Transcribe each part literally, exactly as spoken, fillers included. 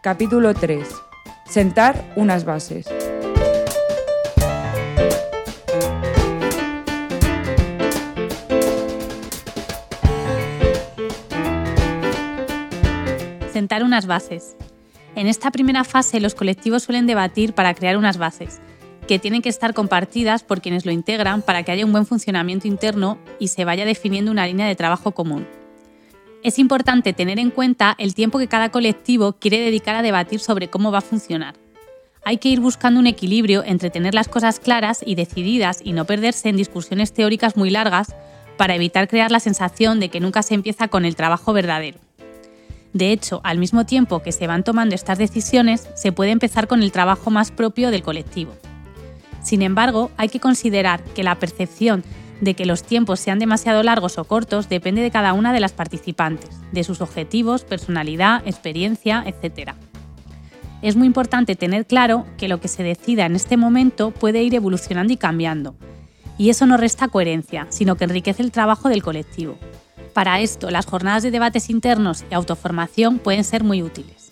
Capítulo tres. Sentar unas bases. Sentar unas bases. En esta primera fase, los colectivos suelen debatir para crear unas bases, que tienen que estar compartidas por quienes lo integran para que haya un buen funcionamiento interno y se vaya definiendo una línea de trabajo común. Es importante tener en cuenta el tiempo que cada colectivo quiere dedicar a debatir sobre cómo va a funcionar. Hay que ir buscando un equilibrio entre tener las cosas claras y decididas y no perderse en discusiones teóricas muy largas para evitar crear la sensación de que nunca se empieza con el trabajo verdadero. De hecho, al mismo tiempo que se van tomando estas decisiones, se puede empezar con el trabajo más propio del colectivo. Sin embargo, hay que considerar que la percepción de que los tiempos sean demasiado largos o cortos depende de cada una de las participantes, de sus objetivos, personalidad, experiencia, etcétera. Es muy importante tener claro que lo que se decida en este momento puede ir evolucionando y cambiando, y eso no resta coherencia, sino que enriquece el trabajo del colectivo. Para esto, las jornadas de debates internos y autoformación pueden ser muy útiles.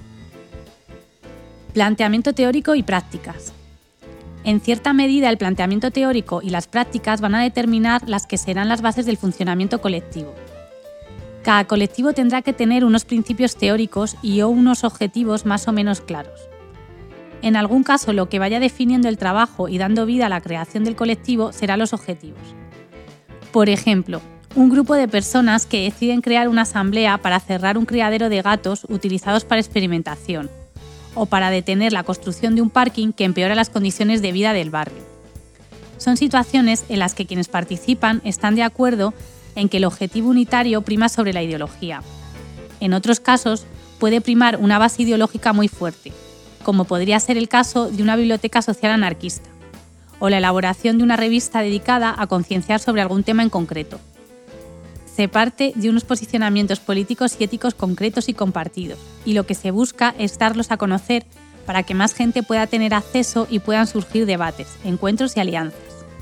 Planteamiento teórico y prácticas. En cierta medida, el planteamiento teórico y las prácticas van a determinar las que serán las bases del funcionamiento colectivo. Cada colectivo tendrá que tener unos principios teóricos y o unos objetivos más o menos claros. En algún caso, lo que vaya definiendo el trabajo y dando vida a la creación del colectivo serán los objetivos. Por ejemplo, un grupo de personas que deciden crear una asamblea para cerrar un criadero de gatos utilizados para experimentación, o para detener la construcción de un parking que empeora las condiciones de vida del barrio. Son situaciones en las que quienes participan están de acuerdo en que el objetivo unitario prima sobre la ideología. En otros casos, puede primar una base ideológica muy fuerte, como podría ser el caso de una biblioteca social anarquista, o la elaboración de una revista dedicada a concienciar sobre algún tema en concreto. Se parte de unos posicionamientos políticos y éticos concretos y compartidos, y lo que se busca es darlos a conocer para que más gente pueda tener acceso y puedan surgir debates, encuentros y alianzas.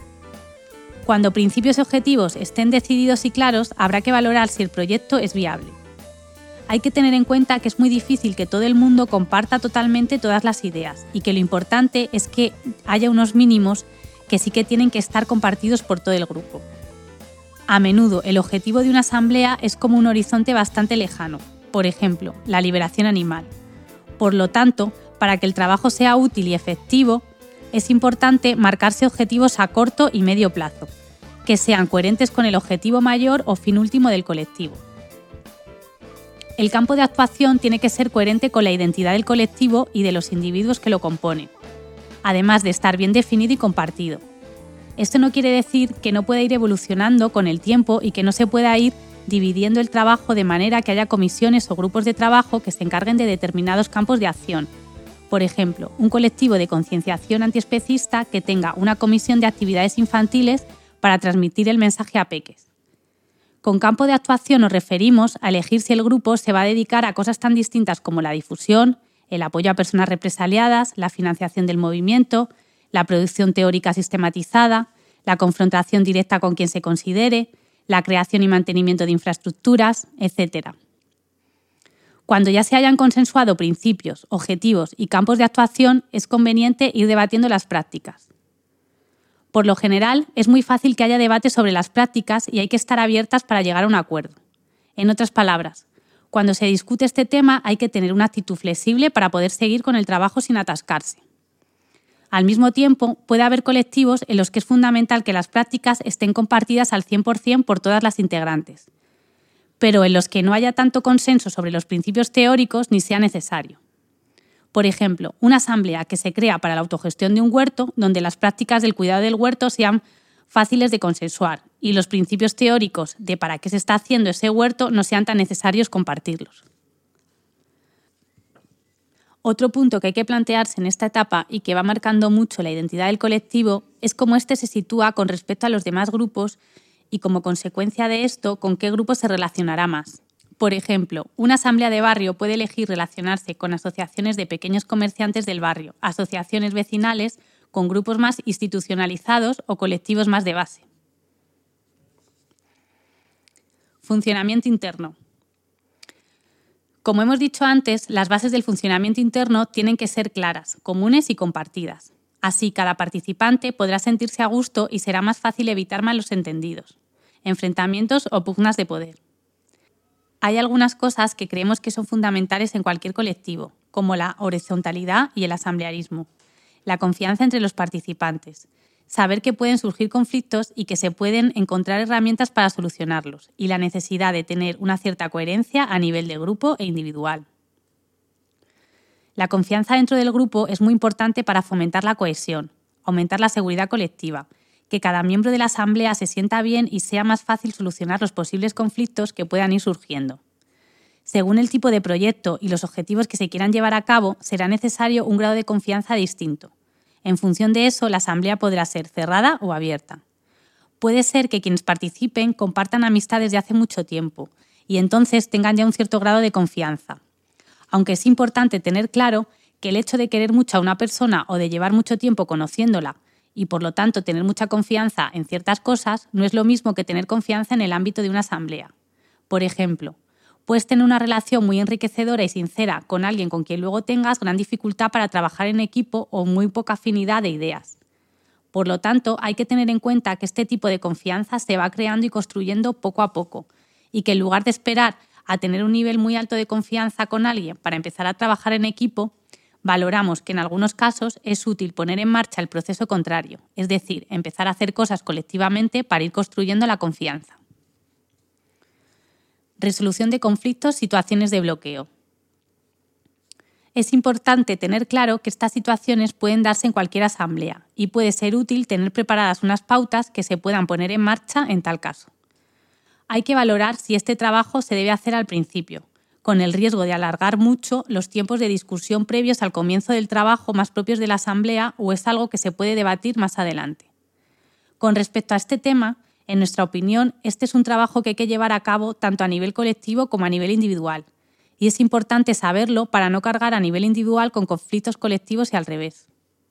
Cuando principios y objetivos estén decididos y claros, habrá que valorar si el proyecto es viable. Hay que tener en cuenta que es muy difícil que todo el mundo comparta totalmente todas las ideas, y que lo importante es que haya unos mínimos que sí que tienen que estar compartidos por todo el grupo. A menudo, el objetivo de una asamblea es como un horizonte bastante lejano, por ejemplo, la liberación animal. Por lo tanto, para que el trabajo sea útil y efectivo, es importante marcarse objetivos a corto y medio plazo, que sean coherentes con el objetivo mayor o fin último del colectivo. El campo de actuación tiene que ser coherente con la identidad del colectivo y de los individuos que lo componen, además de estar bien definido y compartido. Esto no quiere decir que no pueda ir evolucionando con el tiempo y que no se pueda ir dividiendo el trabajo de manera que haya comisiones o grupos de trabajo que se encarguen de determinados campos de acción. Por ejemplo, un colectivo de concienciación antiespecista que tenga una comisión de actividades infantiles para transmitir el mensaje a peques. Con campo de actuación nos referimos a elegir si el grupo se va a dedicar a cosas tan distintas como la difusión, el apoyo a personas represaliadas, la financiación del movimiento, la producción teórica sistematizada, la confrontación directa con quien se considere, la creación y mantenimiento de infraestructuras, etcétera. Cuando ya se hayan consensuado principios, objetivos y campos de actuación, es conveniente ir debatiendo las prácticas. Por lo general, es muy fácil que haya debates sobre las prácticas y hay que estar abiertas para llegar a un acuerdo. En otras palabras, cuando se discute este tema hay que tener una actitud flexible para poder seguir con el trabajo sin atascarse. Al mismo tiempo, puede haber colectivos en los que es fundamental que las prácticas estén compartidas al cien por ciento por todas las integrantes, pero en los que no haya tanto consenso sobre los principios teóricos ni sea necesario. Por ejemplo, una asamblea que se crea para la autogestión de un huerto, donde las prácticas del cuidado del huerto sean fáciles de consensuar y los principios teóricos de para qué se está haciendo ese huerto no sean tan necesarios compartirlos. Otro punto que hay que plantearse en esta etapa y que va marcando mucho la identidad del colectivo es cómo éste se sitúa con respecto a los demás grupos y, como consecuencia de esto, con qué grupo se relacionará más. Por ejemplo, una asamblea de barrio puede elegir relacionarse con asociaciones de pequeños comerciantes del barrio, asociaciones vecinales, con grupos más institucionalizados o colectivos más de base. Funcionamiento interno. Como hemos dicho antes, las bases del funcionamiento interno tienen que ser claras, comunes y compartidas. Así, cada participante podrá sentirse a gusto y será más fácil evitar malos entendidos, enfrentamientos o pugnas de poder. Hay algunas cosas que creemos que son fundamentales en cualquier colectivo, como la horizontalidad y el asamblearismo, la confianza entre los participantes, saber que pueden surgir conflictos y que se pueden encontrar herramientas para solucionarlos, y la necesidad de tener una cierta coherencia a nivel de grupo e individual. La confianza dentro del grupo es muy importante para fomentar la cohesión, aumentar la seguridad colectiva, que cada miembro de la asamblea se sienta bien y sea más fácil solucionar los posibles conflictos que puedan ir surgiendo. Según el tipo de proyecto y los objetivos que se quieran llevar a cabo, será necesario un grado de confianza distinto. En función de eso, la asamblea podrá ser cerrada o abierta. Puede ser que quienes participen compartan amistades de hace mucho tiempo y entonces tengan ya un cierto grado de confianza. Aunque es importante tener claro que el hecho de querer mucho a una persona o de llevar mucho tiempo conociéndola y por lo tanto tener mucha confianza en ciertas cosas no es lo mismo que tener confianza en el ámbito de una asamblea. Por ejemplo, puedes tener una relación muy enriquecedora y sincera con alguien con quien luego tengas gran dificultad para trabajar en equipo o muy poca afinidad de ideas. Por lo tanto, hay que tener en cuenta que este tipo de confianza se va creando y construyendo poco a poco y que en lugar de esperar a tener un nivel muy alto de confianza con alguien para empezar a trabajar en equipo, valoramos que en algunos casos es útil poner en marcha el proceso contrario, es decir, empezar a hacer cosas colectivamente para ir construyendo la confianza. Resolución de conflictos, situaciones de bloqueo. Es importante tener claro que estas situaciones pueden darse en cualquier asamblea y puede ser útil tener preparadas unas pautas que se puedan poner en marcha en tal caso. Hay que valorar si este trabajo se debe hacer al principio, con el riesgo de alargar mucho los tiempos de discusión previos al comienzo del trabajo más propios de la asamblea o es algo que se puede debatir más adelante. Con respecto a este tema, en nuestra opinión, este es un trabajo que hay que llevar a cabo tanto a nivel colectivo como a nivel individual, y es importante saberlo para no cargar a nivel individual con conflictos colectivos y al revés.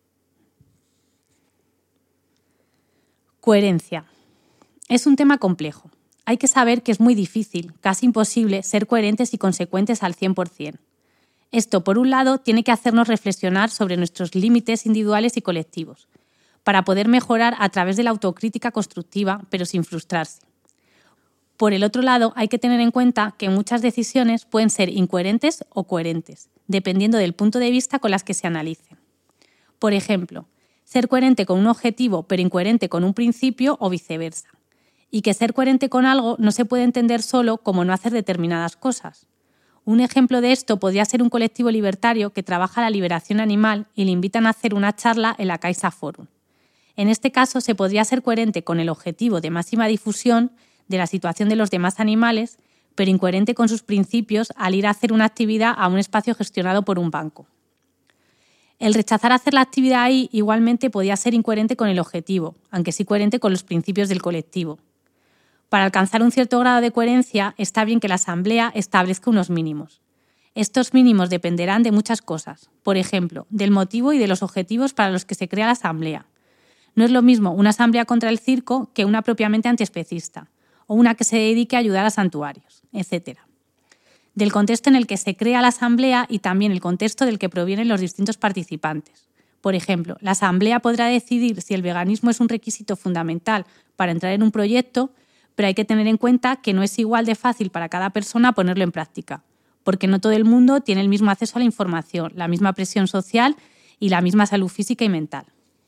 Coherencia. Es un tema complejo. Hay que saber que es muy difícil, casi imposible, ser coherentes y consecuentes al cien por cien. Esto, por un lado, tiene que hacernos reflexionar sobre nuestros límites individuales y colectivos, para poder mejorar a través de la autocrítica constructiva, pero sin frustrarse. Por el otro lado, hay que tener en cuenta que muchas decisiones pueden ser incoherentes o coherentes, dependiendo del punto de vista con las que se analicen. Por ejemplo, ser coherente con un objetivo pero incoherente con un principio o viceversa. Y que ser coherente con algo no se puede entender solo como no hacer determinadas cosas. Un ejemplo de esto podría ser un colectivo libertario que trabaja la liberación animal y le invitan a hacer una charla en la Caixa Forum. En este caso, se podría ser coherente con el objetivo de máxima difusión de la situación de los demás animales, pero incoherente con sus principios al ir a hacer una actividad a un espacio gestionado por un banco. El rechazar hacer la actividad ahí igualmente podía ser incoherente con el objetivo, aunque sí coherente con los principios del colectivo. Para alcanzar un cierto grado de coherencia, está bien que la asamblea establezca unos mínimos. Estos mínimos dependerán de muchas cosas, por ejemplo, del motivo y de los objetivos para los que se crea la asamblea. No es lo mismo una asamblea contra el circo que una propiamente antiespecista, o una que se dedique a ayudar a santuarios, etcétera. Del contexto en el que se crea la asamblea y también el contexto del que provienen los distintos participantes. Por ejemplo, la asamblea podrá decidir si el veganismo es un requisito fundamental para entrar en un proyecto, pero hay que tener en cuenta que no es igual de fácil para cada persona ponerlo en práctica, porque no todo el mundo tiene el mismo acceso a la información, la misma presión social y la misma salud física y mental.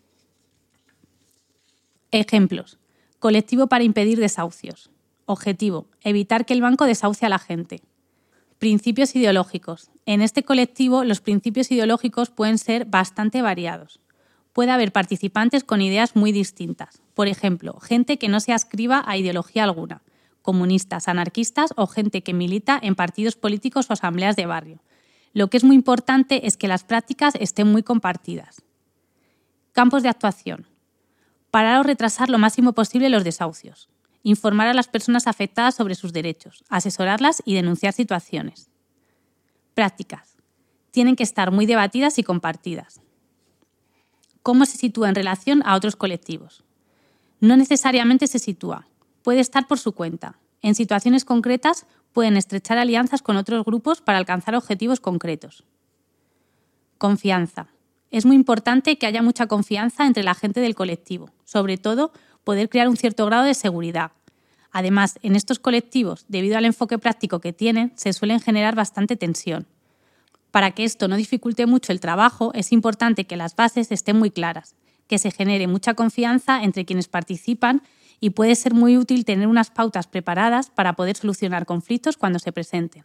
Ejemplos. Colectivo para impedir desahucios. Objetivo. Evitar que el banco desahucie a la gente. Principios ideológicos. En este colectivo, los principios ideológicos pueden ser bastante variados. Puede haber participantes con ideas muy distintas. Por ejemplo, gente que no se adscriba a ideología alguna, comunistas, anarquistas o gente que milita en partidos políticos o asambleas de barrio. Lo que es muy importante es que las prácticas estén muy compartidas. Campos de actuación. Parar o retrasar lo máximo posible los desahucios. Informar a las personas afectadas sobre sus derechos, asesorarlas y denunciar situaciones. Prácticas. Tienen que estar muy debatidas y compartidas. ¿Cómo se sitúa en relación a otros colectivos? No necesariamente se sitúa. Puede estar por su cuenta. En situaciones concretas, pueden estrechar alianzas con otros grupos para alcanzar objetivos concretos. Confianza. Es muy importante que haya mucha confianza entre la gente del colectivo, sobre todo poder crear un cierto grado de seguridad. Además, en estos colectivos, debido al enfoque práctico que tienen, se suelen generar bastante tensión. Para que esto no dificulte mucho el trabajo, es importante que las bases estén muy claras, que se genere mucha confianza entre quienes participan y puede ser muy útil tener unas pautas preparadas para poder solucionar conflictos cuando se presenten.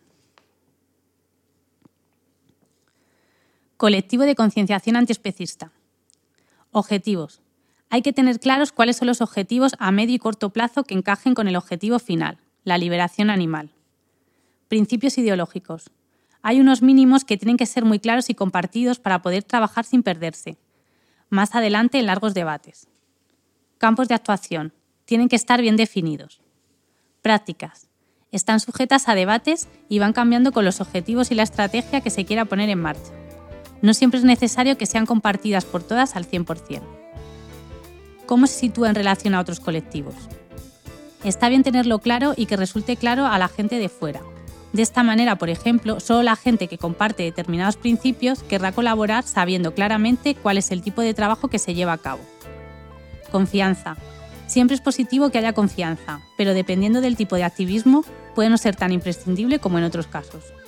Colectivo de concienciación antiespecista. Objetivos. Hay que tener claros cuáles son los objetivos a medio y corto plazo que encajen con el objetivo final, la liberación animal. Principios ideológicos. Hay unos mínimos que tienen que ser muy claros y compartidos para poder trabajar sin perderse. Más adelante en largos debates. Campos de actuación. Tienen que estar bien definidos. Prácticas. Están sujetas a debates y van cambiando con los objetivos y la estrategia que se quiera poner en marcha. No siempre es necesario que sean compartidas por todas al cien por cien. ¿Cómo se sitúa en relación a otros colectivos? Está bien tenerlo claro y que resulte claro a la gente de fuera. De esta manera, por ejemplo, solo la gente que comparte determinados principios querrá colaborar sabiendo claramente cuál es el tipo de trabajo que se lleva a cabo. Confianza. Siempre es positivo que haya confianza, pero dependiendo del tipo de activismo, puede no ser tan imprescindible como en otros casos.